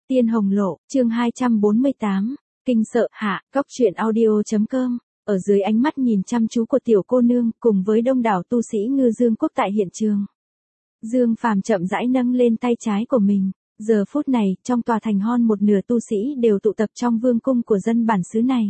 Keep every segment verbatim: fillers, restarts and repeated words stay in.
Tiên Hồng Lộ, chương hai trăm bốn mươi tám, kinh sợ hạ, góc truyện audio.com, ở dưới ánh mắt nhìn chăm chú của tiểu cô nương cùng với đông đảo tu sĩ ngư dương quốc tại hiện trường. Dương Phàm chậm rãi nâng lên tay trái của mình, giờ phút này, trong tòa thành hon một nửa tu sĩ đều tụ tập trong vương cung của dân bản xứ này.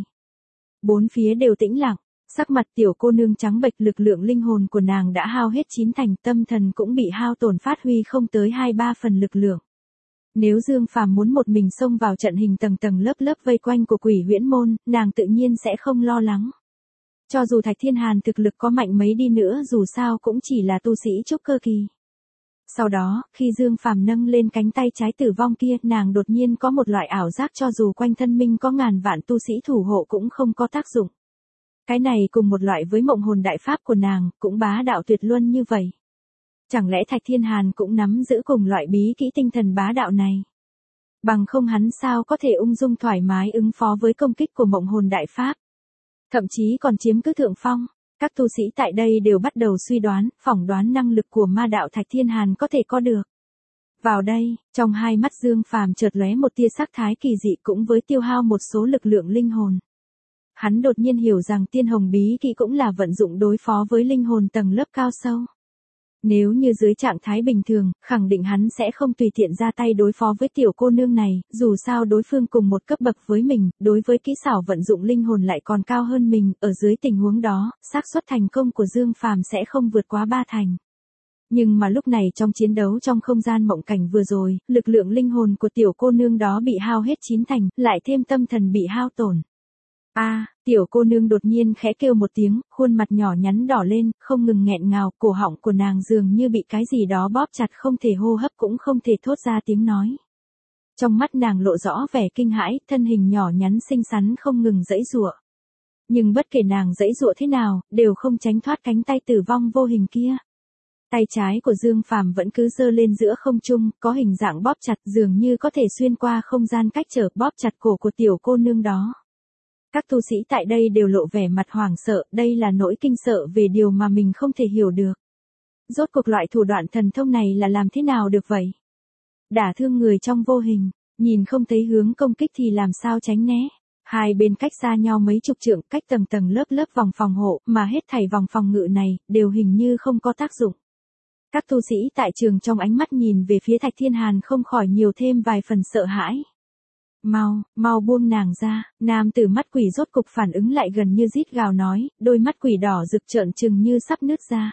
Bốn phía đều tĩnh lặng, sắc mặt tiểu cô nương trắng bệch, lực lượng linh hồn của nàng đã hao hết chín thành, tâm thần cũng bị hao tổn, phát huy không tới hai ba phần lực lượng. Nếu Dương Phàm muốn một mình xông vào trận hình tầng tầng lớp lớp vây quanh của Quỷ Huyễn Môn, nàng tự nhiên sẽ không lo lắng. Cho dù Thạch Thiên Hàn thực lực có mạnh mấy đi nữa, dù sao cũng chỉ là tu sĩ trúc cơ kỳ. Sau đó, khi Dương Phàm nâng lên cánh tay trái tử vong kia, nàng đột nhiên có một loại ảo giác, cho dù quanh thân minh có ngàn vạn tu sĩ thủ hộ cũng không có tác dụng. Cái này cùng một loại với mộng hồn đại pháp của nàng, cũng bá đạo tuyệt luân như vậy. Chẳng lẽ Thạch Thiên Hàn cũng nắm giữ cùng loại bí kỹ tinh thần bá đạo này? Bằng không hắn sao có thể ung dung thoải mái ứng phó với công kích của mộng hồn đại pháp? Thậm chí còn chiếm cứ thượng phong. Các tu sĩ tại đây đều bắt đầu suy đoán, phỏng đoán năng lực của ma đạo Thạch Thiên Hàn có thể có được. Vào đây, trong hai mắt Dương Phàm chợt lóe một tia sắc thái kỳ dị, cũng với tiêu hao một số lực lượng linh hồn. Hắn đột nhiên hiểu rằng tiên hồng bí kỹ cũng là vận dụng đối phó với linh hồn tầng lớp cao sâu. Nếu như dưới trạng thái bình thường, khẳng định hắn sẽ không tùy tiện ra tay đối phó với tiểu cô nương này, dù sao đối phương cùng một cấp bậc với mình, đối với kỹ xảo vận dụng linh hồn lại còn cao hơn mình, ở dưới tình huống đó, xác suất thành công của Dương Phàm sẽ không vượt quá ba thành. Nhưng mà lúc này trong chiến đấu trong không gian mộng cảnh vừa rồi, lực lượng linh hồn của tiểu cô nương đó bị hao hết chín thành, lại thêm tâm thần bị hao tổn. A, à, tiểu cô nương đột nhiên khẽ kêu một tiếng, khuôn mặt nhỏ nhắn đỏ lên, không ngừng nghẹn ngào, cổ họng của nàng dường như bị cái gì đó bóp chặt, không thể hô hấp cũng không thể thốt ra tiếng nói. Trong mắt nàng lộ rõ vẻ kinh hãi, thân hình nhỏ nhắn xinh xắn không ngừng giãy giụa. Nhưng bất kể nàng giãy giụa thế nào, đều không tránh thoát cánh tay tử vong vô hình kia. Tay trái của Dương Phàm vẫn cứ giơ lên giữa không trung, có hình dạng bóp chặt, dường như có thể xuyên qua không gian cách trở, bóp chặt cổ của tiểu cô nương đó. Các tu sĩ tại đây đều lộ vẻ mặt hoảng sợ, đây là nỗi kinh sợ về điều mà mình không thể hiểu được. Rốt cuộc loại thủ đoạn thần thông này là làm thế nào được vậy? Đả thương người trong vô hình, nhìn không thấy hướng công kích thì làm sao tránh né? Hai bên cách xa nhau mấy chục trượng, cách tầng tầng lớp lớp vòng phòng hộ, mà hết thảy vòng phòng ngự này, đều hình như không có tác dụng. Các tu sĩ tại trường trong ánh mắt nhìn về phía Thạch Thiên Hàn không khỏi nhiều thêm vài phần sợ hãi. Mau, mau buông nàng ra, nam tử mắt quỷ rốt cục phản ứng lại, gần như rít gào nói, đôi mắt quỷ đỏ rực trợn trừng như sắp nứt ra.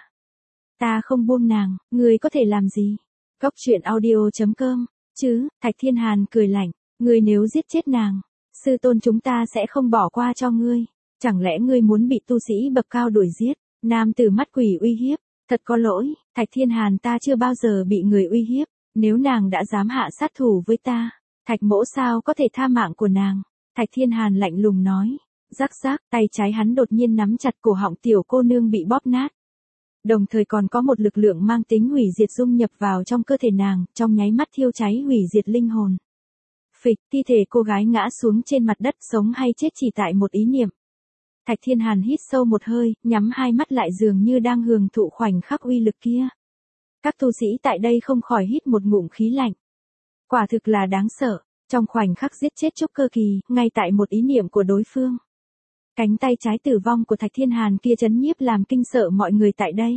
Ta không buông nàng, ngươi có thể làm gì? Góc truyện audio.com, chứ, Thạch Thiên Hàn cười lạnh, ngươi nếu giết chết nàng, sư tôn chúng ta sẽ không bỏ qua cho ngươi. Chẳng lẽ ngươi muốn bị tu sĩ bậc cao đuổi giết? Nam tử mắt quỷ uy hiếp, thật có lỗi, Thạch Thiên Hàn ta chưa bao giờ bị người uy hiếp, nếu nàng đã dám hạ sát thủ với ta, Thạch mỗ sao có thể tha mạng của nàng? Thạch Thiên Hàn lạnh lùng nói. Rắc rắc, tay trái hắn đột nhiên nắm chặt cổ họng tiểu cô nương bị bóp nát. Đồng thời còn có một lực lượng mang tính hủy diệt dung nhập vào trong cơ thể nàng, trong nháy mắt thiêu cháy hủy diệt linh hồn. Phịch, thi thể cô gái ngã xuống trên mặt đất, sống hay chết chỉ tại một ý niệm. Thạch Thiên Hàn hít sâu một hơi, nhắm hai mắt lại, dường như đang hưởng thụ khoảnh khắc uy lực kia. Các tu sĩ tại đây không khỏi hít một ngụm khí lạnh. Quả thực là đáng sợ, trong khoảnh khắc giết chết trúc cơ kỳ, ngay tại một ý niệm của đối phương. Cánh tay trái tử vong của Thạch Thiên Hàn kia chấn nhiếp làm kinh sợ mọi người tại đây.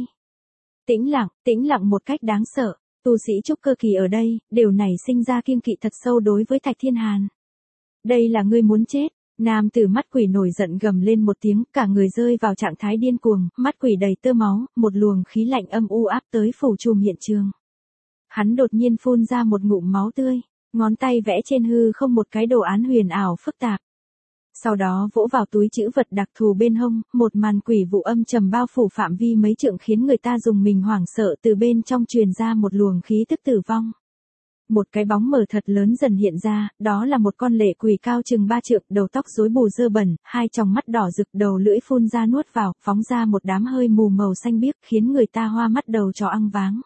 Tĩnh lặng, tĩnh lặng một cách đáng sợ, tu sĩ trúc cơ kỳ ở đây, đều nảy sinh ra kiêng kỵ thật sâu đối với Thạch Thiên Hàn. Đây là ngươi muốn chết, nam tử mắt quỷ nổi giận gầm lên một tiếng, cả người rơi vào trạng thái điên cuồng, mắt quỷ đầy tơ máu, một luồng khí lạnh âm u áp tới phủ trùm hiện trường. Hắn đột nhiên phun ra một ngụm máu tươi, ngón tay vẽ trên hư không một cái đồ án huyền ảo phức tạp. Sau đó vỗ vào túi trữ vật đặc thù bên hông, một màn quỷ vụ âm trầm bao phủ phạm vi mấy trượng khiến người ta dùng mình hoảng sợ, từ bên trong truyền ra một luồng khí tức tử vong. Một cái bóng mờ thật lớn dần hiện ra, đó là một con lệ quỷ cao chừng ba trượng, đầu tóc rối bù dơ bẩn, hai tròng mắt đỏ rực, đầu lưỡi phun ra nuốt vào, phóng ra một đám hơi mù màu xanh biếc, khiến người ta hoa mắt đầu chó ăn váng.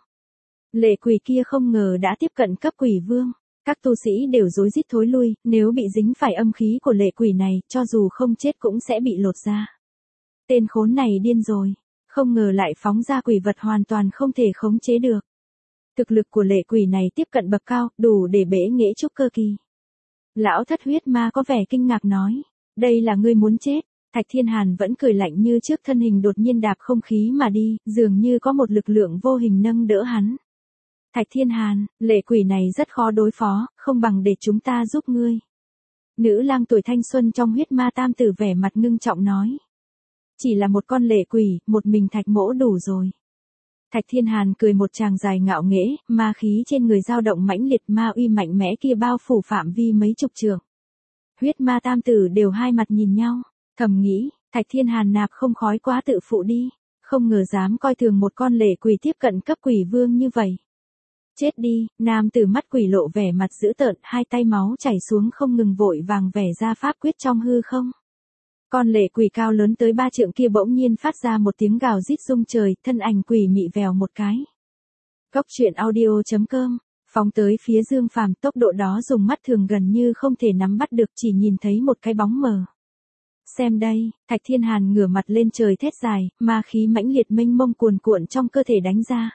Lệ quỷ kia không ngờ đã tiếp cận cấp quỷ vương. Các tu sĩ đều rối rít thối lui, nếu bị dính phải âm khí của lệ quỷ này, cho dù không chết cũng sẽ bị lột ra. Tên khốn này điên rồi, không ngờ lại phóng ra quỷ vật hoàn toàn không thể khống chế được. Thực lực của lệ quỷ này tiếp cận bậc cao, đủ để bẽ nghễ trúc cơ kỳ. Lão thất huyết ma có vẻ kinh ngạc nói. Đây là ngươi muốn chết. Thạch Thiên Hàn vẫn cười lạnh như trước, thân hình đột nhiên đạp không khí mà đi, dường như có một lực lượng vô hình nâng đỡ hắn. Thạch Thiên Hàn, lệ quỷ này rất khó đối phó, không bằng để chúng ta giúp ngươi. Nữ lang tuổi thanh xuân trong huyết ma tam tử vẻ mặt ngưng trọng nói. Chỉ là một con lệ quỷ, một mình thạch mỗ đủ rồi. Thạch Thiên Hàn cười một tràng dài ngạo nghễ, ma khí trên người dao động mãnh liệt, ma uy mạnh mẽ kia bao phủ phạm vi mấy chục trượng. Huyết ma tam tử đều hai mặt nhìn nhau, thầm nghĩ, Thạch Thiên Hàn nạp không khói quá tự phụ đi, không ngờ dám coi thường một con lệ quỷ tiếp cận cấp quỷ vương như vậy. Chết đi, nam tử mắt quỷ lộ vẻ mặt dữ tợn, hai tay máu chảy xuống không ngừng vội vàng vẻ ra pháp quyết trong hư không. Con lệ quỷ cao lớn tới ba trượng kia bỗng nhiên phát ra một tiếng gào rít rung trời, thân ảnh quỷ mị vèo một cái. Góc truyện audio chấm com, phóng tới phía Dương Phàm, tốc độ đó dùng mắt thường gần như không thể nắm bắt được, chỉ nhìn thấy một cái bóng mờ. Xem đây, Thạch Thiên Hàn ngửa mặt lên trời thét dài, ma khí mãnh liệt mênh mông cuồn cuộn trong cơ thể đánh ra.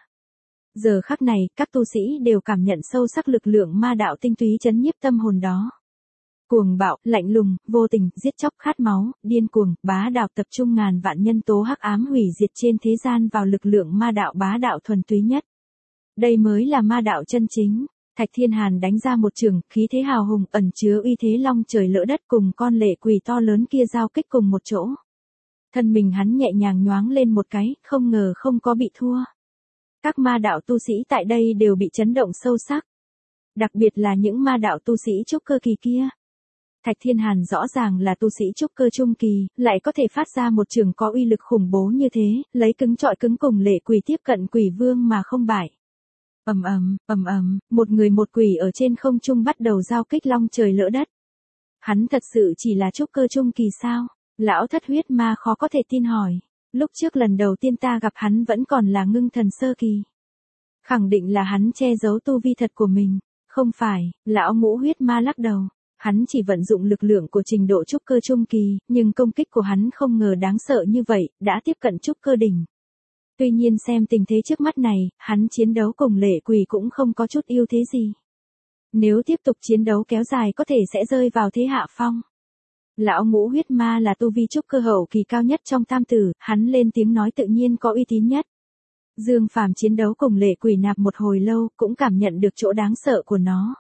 Giờ khắc này, các tu sĩ đều cảm nhận sâu sắc lực lượng ma đạo tinh túy chấn nhiếp tâm hồn đó. Cuồng bạo, lạnh lùng, vô tình, giết chóc, khát máu, điên cuồng, bá đạo tập trung ngàn vạn nhân tố hắc ám hủy diệt trên thế gian vào lực lượng ma đạo bá đạo thuần túy nhất. Đây mới là ma đạo chân chính. Thạch Thiên Hàn đánh ra một trường, khí thế hào hùng, ẩn chứa uy thế long trời lỡ đất, cùng con lệ quỷ to lớn kia giao kích cùng một chỗ. Thân mình hắn nhẹ nhàng nhoáng lên một cái, không ngờ không có bị thua. Các ma đạo tu sĩ tại đây đều bị chấn động sâu sắc. Đặc biệt là những ma đạo tu sĩ trúc cơ kỳ kia. Thạch Thiên Hàn rõ ràng là tu sĩ trúc cơ trung kỳ, lại có thể phát ra một trường có uy lực khủng bố như thế, lấy cứng trọi cứng cùng lệ quỷ tiếp cận quỷ vương mà không bại. Ầm ầm, ầm ầm, một người một quỷ ở trên không trung bắt đầu giao kích long trời lỡ đất. Hắn thật sự chỉ là trúc cơ trung kỳ sao? Lão thất huyết ma khó có thể tin hỏi. Lúc trước lần đầu tiên ta gặp hắn vẫn còn là ngưng thần sơ kỳ. Khẳng định là hắn che giấu tu vi thật của mình. Không phải, lão ngũ huyết ma lắc đầu. Hắn chỉ vận dụng lực lượng của trình độ trúc cơ trung kỳ, nhưng công kích của hắn không ngờ đáng sợ như vậy, đã tiếp cận trúc cơ đỉnh. Tuy nhiên xem tình thế trước mắt này, hắn chiến đấu cùng lệ quỷ cũng không có chút ưu thế gì. Nếu tiếp tục chiến đấu kéo dài có thể sẽ rơi vào thế hạ phong. Lão ngũ huyết ma là tu vi trúc cơ hậu kỳ cao nhất trong tam tử, hắn lên tiếng nói tự nhiên có uy tín nhất. Dương Phàm chiến đấu cùng lệ quỷ nạp một hồi lâu, cũng cảm nhận được chỗ đáng sợ của nó.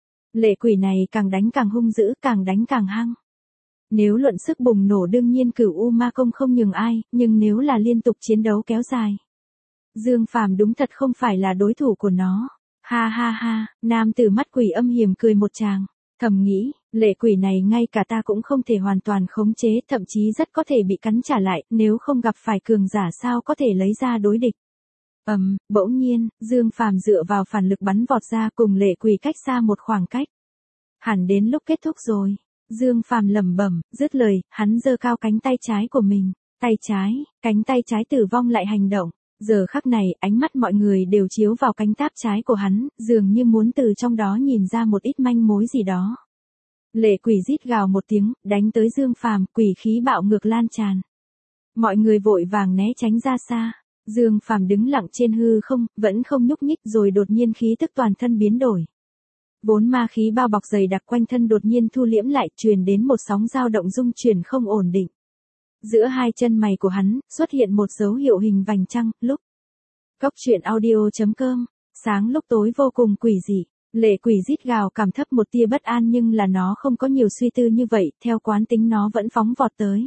Lệ quỷ này càng đánh càng hung dữ, càng đánh càng hăng. Nếu luận sức bùng nổ đương nhiên Cửu U Ma Công không nhường ai, nhưng nếu là liên tục chiến đấu kéo dài, Dương Phàm đúng thật không phải là đối thủ của nó. Ha ha ha, nam tử mắt quỷ âm hiểm cười một tràng, thầm nghĩ, lệ quỷ này ngay cả ta cũng không thể hoàn toàn khống chế, thậm chí rất có thể bị cắn trả lại, nếu không gặp phải cường giả sao có thể lấy ra đối địch. Ầm, um, bỗng nhiên, Dương Phàm dựa vào phản lực bắn vọt ra cùng lệ quỷ cách xa một khoảng cách. Hẳn đến lúc kết thúc rồi. Dương Phàm lẩm bẩm, dứt lời, hắn giơ cao cánh tay trái của mình, tay trái, cánh tay trái tử vong lại hành động. Giờ khắc này, ánh mắt mọi người đều chiếu vào cánh táp trái của hắn, dường như muốn từ trong đó nhìn ra một ít manh mối gì đó. Lệ quỷ rít gào một tiếng, đánh tới Dương Phàm, quỷ khí bạo ngược lan tràn. Mọi người vội vàng né tránh ra xa. Dương Phàm đứng lặng trên hư không, vẫn không nhúc nhích, rồi đột nhiên khí tức toàn thân biến đổi. Vốn ma khí bao bọc dày đặc quanh thân đột nhiên thu liễm lại, truyền đến một sóng dao động rung chuyển không ổn định. Giữa hai chân mày của hắn, xuất hiện một dấu hiệu hình vành trăng, lúc. Góc truyện audio chấm com, sáng lúc tối vô cùng quỷ dị, lệ quỷ rít gào cảm thấp một tia bất an nhưng là nó không có nhiều suy tư như vậy, theo quán tính nó vẫn phóng vọt tới.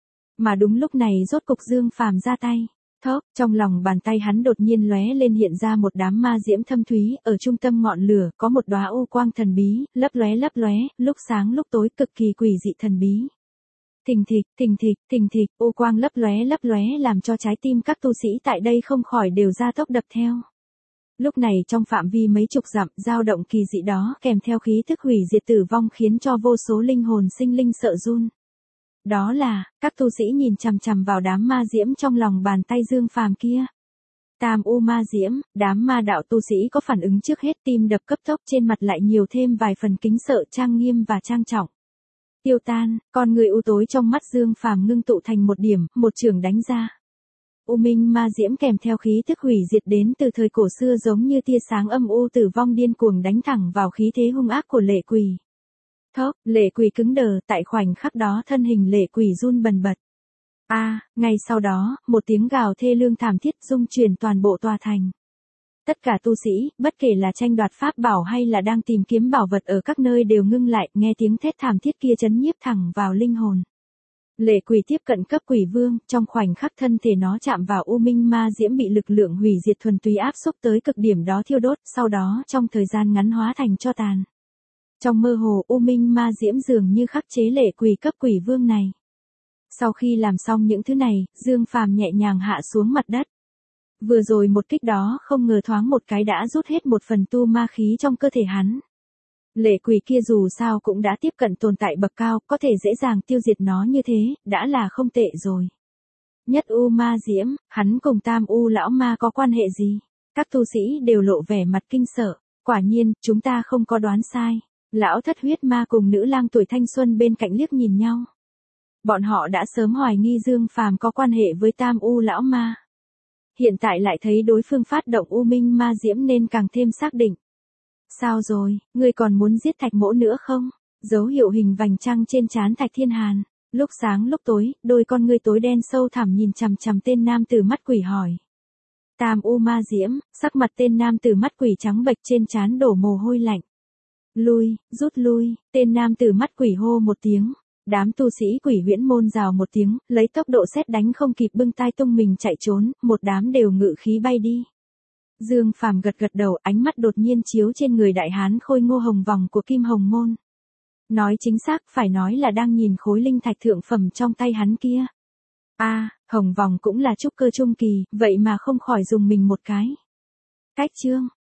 Mà đúng lúc này rốt cục Dương Phàm ra tay. Thốc, trong lòng bàn tay hắn đột nhiên lóe lên hiện ra một đám ma diễm thâm thúy, ở trung tâm ngọn lửa có một đóa u quang thần bí, lấp lóe lấp lóe, lúc sáng lúc tối cực kỳ quỷ dị thần bí. Thình thịch, thình thịch, thình thịch, u quang lấp lóe lấp lóe làm cho trái tim các tu sĩ tại đây không khỏi đều ra tốc đập theo. Lúc này trong phạm vi mấy chục dặm, dao động kỳ dị đó kèm theo khí thức hủy diệt tử vong khiến cho vô số linh hồn sinh linh sợ run. Đó là, các tu sĩ nhìn chằm chằm vào đám ma diễm trong lòng bàn tay Dương Phàm kia. Tam u ma diễm, đám ma đạo tu sĩ có phản ứng trước hết, tim đập cấp tốc, trên mặt lại nhiều thêm vài phần kính sợ, trang nghiêm và trang trọng. Tiêu tan, con người u tối trong mắt Dương Phàm ngưng tụ thành một điểm, một trường đánh ra. U minh ma diễm kèm theo khí thức hủy diệt đến từ thời cổ xưa giống như tia sáng âm u tử vong điên cuồng đánh thẳng vào khí thế hung ác của lệ quỷ. Thốc, Lệ Quỳ cứng đờ, tại khoảnh khắc đó thân hình Lệ Quỳ run bần bật. A, à, ngay sau đó, một tiếng gào thê lương thảm thiết rung chuyển toàn bộ tòa thành. Tất cả tu sĩ, bất kể là tranh đoạt pháp bảo hay là đang tìm kiếm bảo vật ở các nơi đều ngưng lại, nghe tiếng thét thảm thiết kia chấn nhiếp thẳng vào linh hồn. Lệ Quỳ tiếp cận cấp quỷ vương, trong khoảnh khắc thân thể nó chạm vào u minh ma diễm bị lực lượng hủy diệt thuần túy áp xúc tới cực điểm đó thiêu đốt, sau đó trong thời gian ngắn hóa thành tro tàn. Trong mơ hồ, u minh ma diễm dường như khắc chế Lệ Quỳ cấp quỷ vương này. Sau khi làm xong những thứ này, Dương Phàm nhẹ nhàng hạ xuống mặt đất. Vừa rồi một kích đó không ngờ thoáng một cái đã rút hết một phần tu ma khí trong cơ thể hắn. Lệ Quỳ kia dù sao cũng đã tiếp cận tồn tại bậc cao, có thể dễ dàng tiêu diệt nó như thế, đã là không tệ rồi. Nhất u ma diễm, hắn cùng tam u lão ma có quan hệ gì? Các tu sĩ đều lộ vẻ mặt kinh sợ. Quả nhiên, chúng ta không có đoán sai. Lão thất huyết ma cùng nữ lang tuổi thanh xuân bên cạnh liếc nhìn nhau. Bọn họ đã sớm hoài nghi Dương Phàm có quan hệ với tam u lão ma. Hiện tại lại thấy đối phương phát động u minh ma diễm nên càng thêm xác định. Sao rồi, ngươi còn muốn giết Thạch Mỗ nữa không? Dấu hiệu hình vành trăng trên trán Thạch Thiên Hàn. Lúc sáng lúc tối, đôi con ngươi tối đen sâu thẳm nhìn chằm chằm tên nam tử mắt quỷ hỏi. Tam u ma diễm, sắc mặt tên nam tử mắt quỷ trắng bệch trên trán đổ mồ hôi lạnh. Lui, rút lui, tên nam tử mắt quỷ hô một tiếng. Đám tu sĩ Quỷ Huyễn môn rào một tiếng, lấy tốc độ sét đánh không kịp bưng tai tung mình chạy trốn, một đám đều ngự khí bay đi. Dương Phàm gật gật đầu, ánh mắt đột nhiên chiếu trên người đại hán khôi ngô hồng vòng của Kim Hồng môn. Nói chính xác, phải nói là đang nhìn khối linh thạch thượng phẩm trong tay hắn kia. A, à, hồng vòng cũng là trúc cơ trung kỳ, vậy mà không khỏi dùng mình một cái. Cách chương